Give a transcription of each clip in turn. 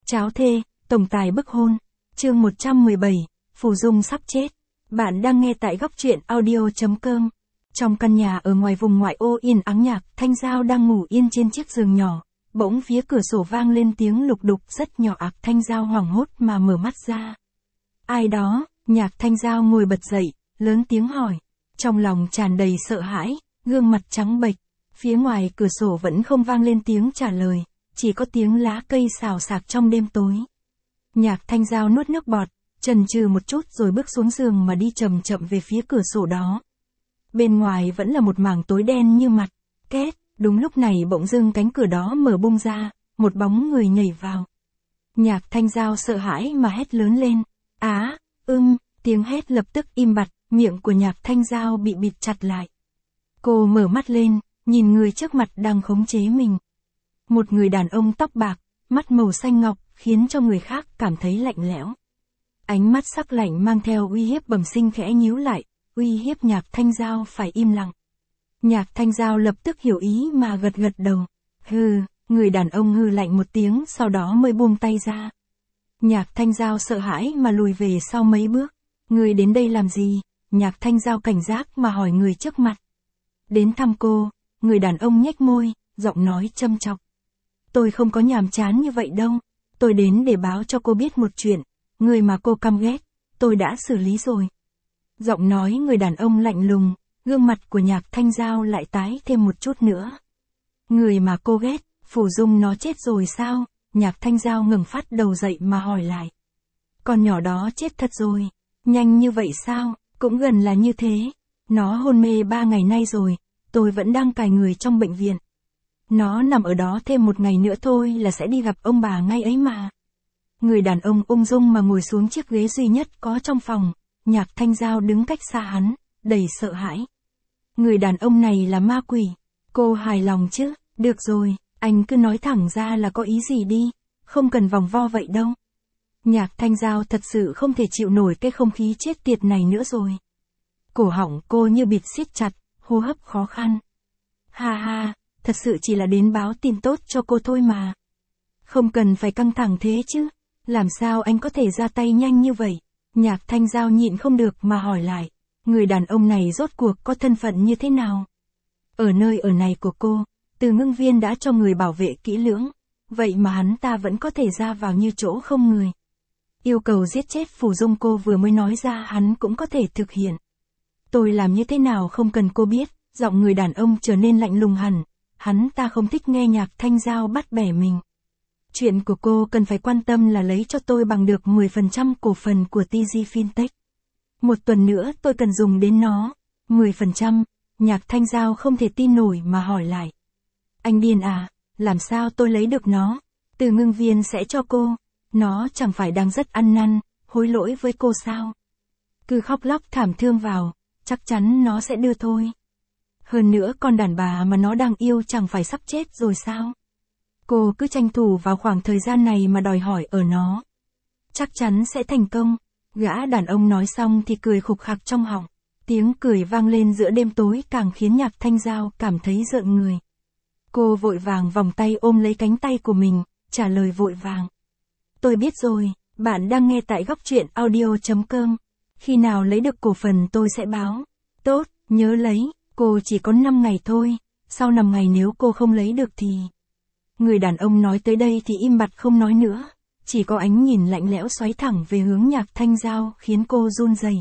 Cháo thê, tổng tài bức hôn. Chương 117, Phù Dung sắp chết. Bạn đang nghe tại góc truyện audio.com. Trong căn nhà ở ngoài vùng ngoại ô yên ắng, Nhạc Thanh Giao đang ngủ yên trên chiếc giường nhỏ. Bỗng phía cửa sổ vang lên tiếng lục đục rất nhỏ. Thanh Giao hoảng hốt mà mở mắt ra. Ai đó? Nhạc Thanh Giao ngồi bật dậy, lớn tiếng hỏi. Trong lòng tràn đầy sợ hãi, gương mặt trắng bệch. Phía ngoài cửa sổ vẫn không vang lên tiếng trả lời, chỉ có tiếng lá cây xào xạc trong đêm tối. Nhạc Thanh Giao nuốt nước bọt, chần chừ một chút rồi bước xuống giường mà đi chậm chậm về phía cửa sổ đó. Bên ngoài vẫn là một mảng tối đen như mặt. Két, đúng lúc này bỗng dưng cánh cửa đó mở bung ra, một bóng người nhảy vào. Nhạc Thanh Giao sợ hãi mà hét lớn lên. Tiếng hét lập tức im bặt, miệng của Nhạc Thanh Giao bị bịt chặt lại. Cô mở mắt lên, nhìn người trước mặt đang khống chế mình. Một người đàn ông tóc bạc, mắt màu xanh ngọc, khiến cho người khác cảm thấy lạnh lẽo. Ánh mắt sắc lạnh mang theo uy hiếp bẩm sinh khẽ nhíu lại, uy hiếp Nhạc Thanh Giao phải im lặng. Nhạc Thanh Giao lập tức hiểu ý mà gật gật đầu. Người đàn ông hừ lạnh một tiếng sau đó mới buông tay ra. Nhạc Thanh Giao sợ hãi mà lùi về sau mấy bước. Người đến đây làm gì? Nhạc Thanh Giao cảnh giác mà hỏi người trước mặt. Đến thăm cô. Người đàn ông nhếch môi, giọng nói châm chọc. Tôi không có nhàm chán như vậy đâu. Tôi đến để báo cho cô biết một chuyện. Người mà cô căm ghét, tôi đã xử lý rồi. Giọng nói người đàn ông lạnh lùng, gương mặt của Nhạc Thanh Giao lại tái thêm một chút nữa. Người mà cô ghét, Phù Dung nó chết rồi sao? Nhạc Thanh Giao ngẩng phát đầu dậy mà hỏi lại. Con nhỏ đó chết thật rồi. Nhanh như vậy sao? Cũng gần là như thế. Nó hôn mê 3 ngày nay rồi. Tôi vẫn đang cài người trong bệnh viện. Nó nằm ở đó thêm 1 ngày nữa thôi là sẽ đi gặp ông bà ngay ấy mà. Người đàn ông ung dung mà ngồi xuống chiếc ghế duy nhất có trong phòng. Nhạc Thanh Giao đứng cách xa hắn, đầy sợ hãi. Người đàn ông này là ma quỷ. Cô hài lòng chứ? Được rồi, anh cứ nói thẳng ra là có ý gì đi. Không cần vòng vo vậy đâu. Nhạc Thanh Giao thật sự không thể chịu nổi cái không khí chết tiệt này nữa rồi. Cổ họng cô như bịt siết chặt, hô hấp khó khăn. Thật sự chỉ là đến báo tin tốt cho cô thôi mà. Không cần phải căng thẳng thế chứ. Làm sao anh có thể ra tay nhanh như vậy? Nhạc Thanh Giao nhịn không được mà hỏi lại. Người đàn ông này rốt cuộc có thân phận như thế nào? Ở nơi ở này của cô, Từ Ngưng Viên đã cho người bảo vệ kỹ lưỡng. Vậy mà hắn ta vẫn có thể ra vào như chỗ không người. Yêu cầu giết chết Phù Dung cô vừa mới nói ra hắn cũng có thể thực hiện. Tôi làm như thế nào không cần cô biết. Giọng người đàn ông trở nên lạnh lùng hẳn. Hắn ta không thích nghe Nhạc Thanh Giao bắt bẻ mình. Chuyện của cô cần phải quan tâm là lấy cho tôi bằng được 10% cổ phần của TG Fintech. 1 tuần nữa tôi cần dùng đến nó. 10%, Nhạc Thanh Giao không thể tin nổi mà hỏi lại. Anh điên à, làm sao tôi lấy được nó? Từ Ngưng Viên sẽ cho cô. Nó chẳng phải đang rất ăn năn, hối lỗi với cô sao? Cứ khóc lóc thảm thương vào, chắc chắn nó sẽ đưa thôi. Hơn nữa con đàn bà mà nó đang yêu chẳng phải sắp chết rồi sao? Cô cứ tranh thủ vào khoảng thời gian này mà đòi hỏi ở nó. Chắc chắn sẽ thành công. Gã đàn ông nói xong thì cười khục khặc trong họng. Tiếng cười vang lên giữa đêm tối càng khiến Nhạc Thanh Giao cảm thấy rợn người. Cô vội vàng vòng tay ôm lấy cánh tay của mình, trả lời vội vàng. Tôi biết rồi, bạn đang nghe tại góc truyện audio.com. Khi nào lấy được cổ phần tôi sẽ báo. Tốt, nhớ lấy, cô chỉ có 5 ngày thôi. Sau 5 ngày nếu cô không lấy được thì... Người đàn ông nói tới đây thì im bặt không nói nữa. Chỉ có ánh nhìn lạnh lẽo xoáy thẳng về hướng Nhạc Thanh Giao khiến cô run rẩy.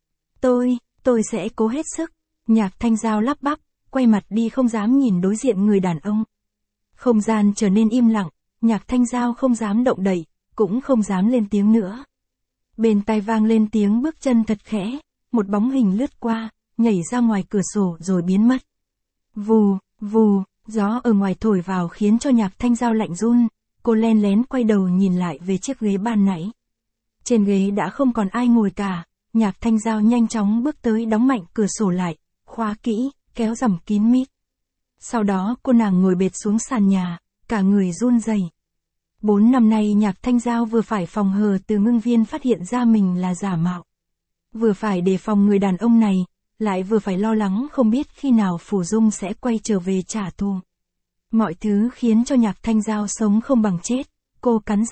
Tôi sẽ cố hết sức. Nhạc Thanh Giao lắp bắp, quay mặt đi không dám nhìn đối diện người đàn ông. Không gian trở nên im lặng, Nhạc Thanh Giao không dám động đậy, cũng không dám lên tiếng nữa. Bên tai vang lên tiếng bước chân thật khẽ, một bóng hình lướt qua, nhảy ra ngoài cửa sổ rồi biến mất. Vù, vù, gió ở ngoài thổi vào khiến cho Nhạc Thanh Giao lạnh run, cô len lén quay đầu nhìn lại về chiếc ghế ban nãy. Trên ghế đã không còn ai ngồi cả, Nhạc Thanh Giao nhanh chóng bước tới đóng mạnh cửa sổ lại, khóa kỹ, kéo rèm kín mít. Sau đó cô nàng ngồi bệt xuống sàn nhà, cả người run rẩy. 4 năm nay Nhạc Thanh Giao vừa phải phòng hờ Từ Ngưng Viên phát hiện ra mình là giả mạo. Vừa phải đề phòng người đàn ông này, lại vừa phải lo lắng không biết khi nào Phù Dung sẽ quay trở về trả thù. Mọi thứ khiến cho Nhạc Thanh Giao sống không bằng chết. Cô cắn răng,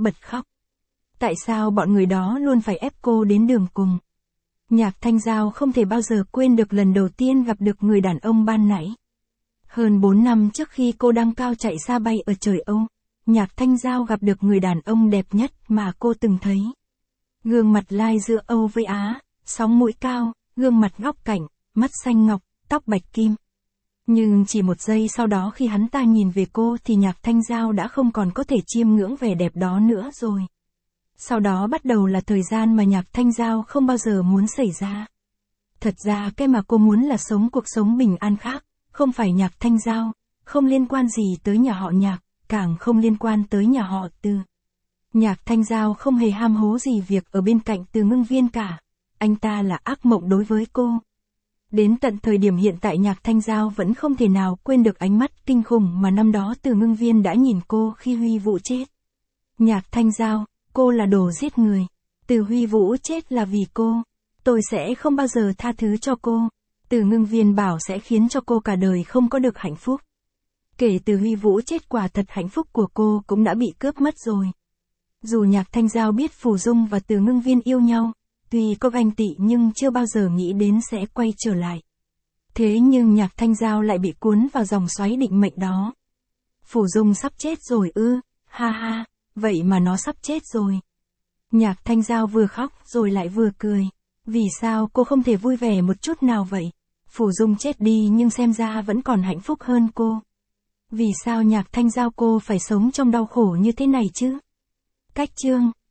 bật khóc. Tại sao bọn người đó luôn phải ép cô đến đường cùng? Nhạc Thanh Giao không thể bao giờ quên được lần đầu tiên gặp được người đàn ông ban nãy. Hơn 4 năm trước khi cô đăng cao chạy xa bay ở trời Âu, Nhạc Thanh Giao gặp được người đàn ông đẹp nhất mà cô từng thấy. Gương mặt lai giữa Âu với Á, sóng mũi cao, gương mặt góc cạnh, mắt xanh ngọc, tóc bạch kim. Nhưng chỉ một giây sau đó khi hắn ta nhìn về cô thì Nhạc Thanh Giao đã không còn có thể chiêm ngưỡng vẻ đẹp đó nữa rồi. Sau đó bắt đầu là thời gian mà Nhạc Thanh Giao không bao giờ muốn xảy ra. Thật ra cái mà cô muốn là sống cuộc sống bình an khác, không phải Nhạc Thanh Giao, không liên quan gì tới nhà họ Nhạc, càng không liên quan tới nhà họ Từ. Nhạc Thanh Giao không hề ham hố gì việc ở bên cạnh Từ Ngưng Viên cả. Anh ta là ác mộng đối với cô. Đến tận thời điểm hiện tại Nhạc Thanh Giao vẫn không thể nào quên được ánh mắt kinh khủng mà năm đó Từ Ngưng Viên đã nhìn cô khi Huy Vũ chết. Nhạc Thanh Giao, cô là đồ giết người. Từ Huy Vũ chết là vì cô. Tôi sẽ không bao giờ tha thứ cho cô. Từ Ngưng Viên bảo sẽ khiến cho cô cả đời không có được hạnh phúc. Kể từ Huy Vũ chết quả thật hạnh phúc của cô cũng đã bị cướp mất rồi. Dù Nhạc Thanh Giao biết Phù Dung và Từ Ngưng Viên yêu nhau, tuy có ganh tị nhưng chưa bao giờ nghĩ đến sẽ quay trở lại. Thế nhưng Nhạc Thanh Giao lại bị cuốn vào dòng xoáy định mệnh đó. Phù Dung sắp chết rồi ư, ha ha, vậy mà nó sắp chết rồi. Nhạc Thanh Giao vừa khóc rồi lại vừa cười. Vì sao cô không thể vui vẻ một chút nào vậy? Phù Dung chết đi nhưng xem ra vẫn còn hạnh phúc hơn cô. Vì sao Nhạc Thanh Giao cô phải sống trong đau khổ như thế này chứ? Cách chương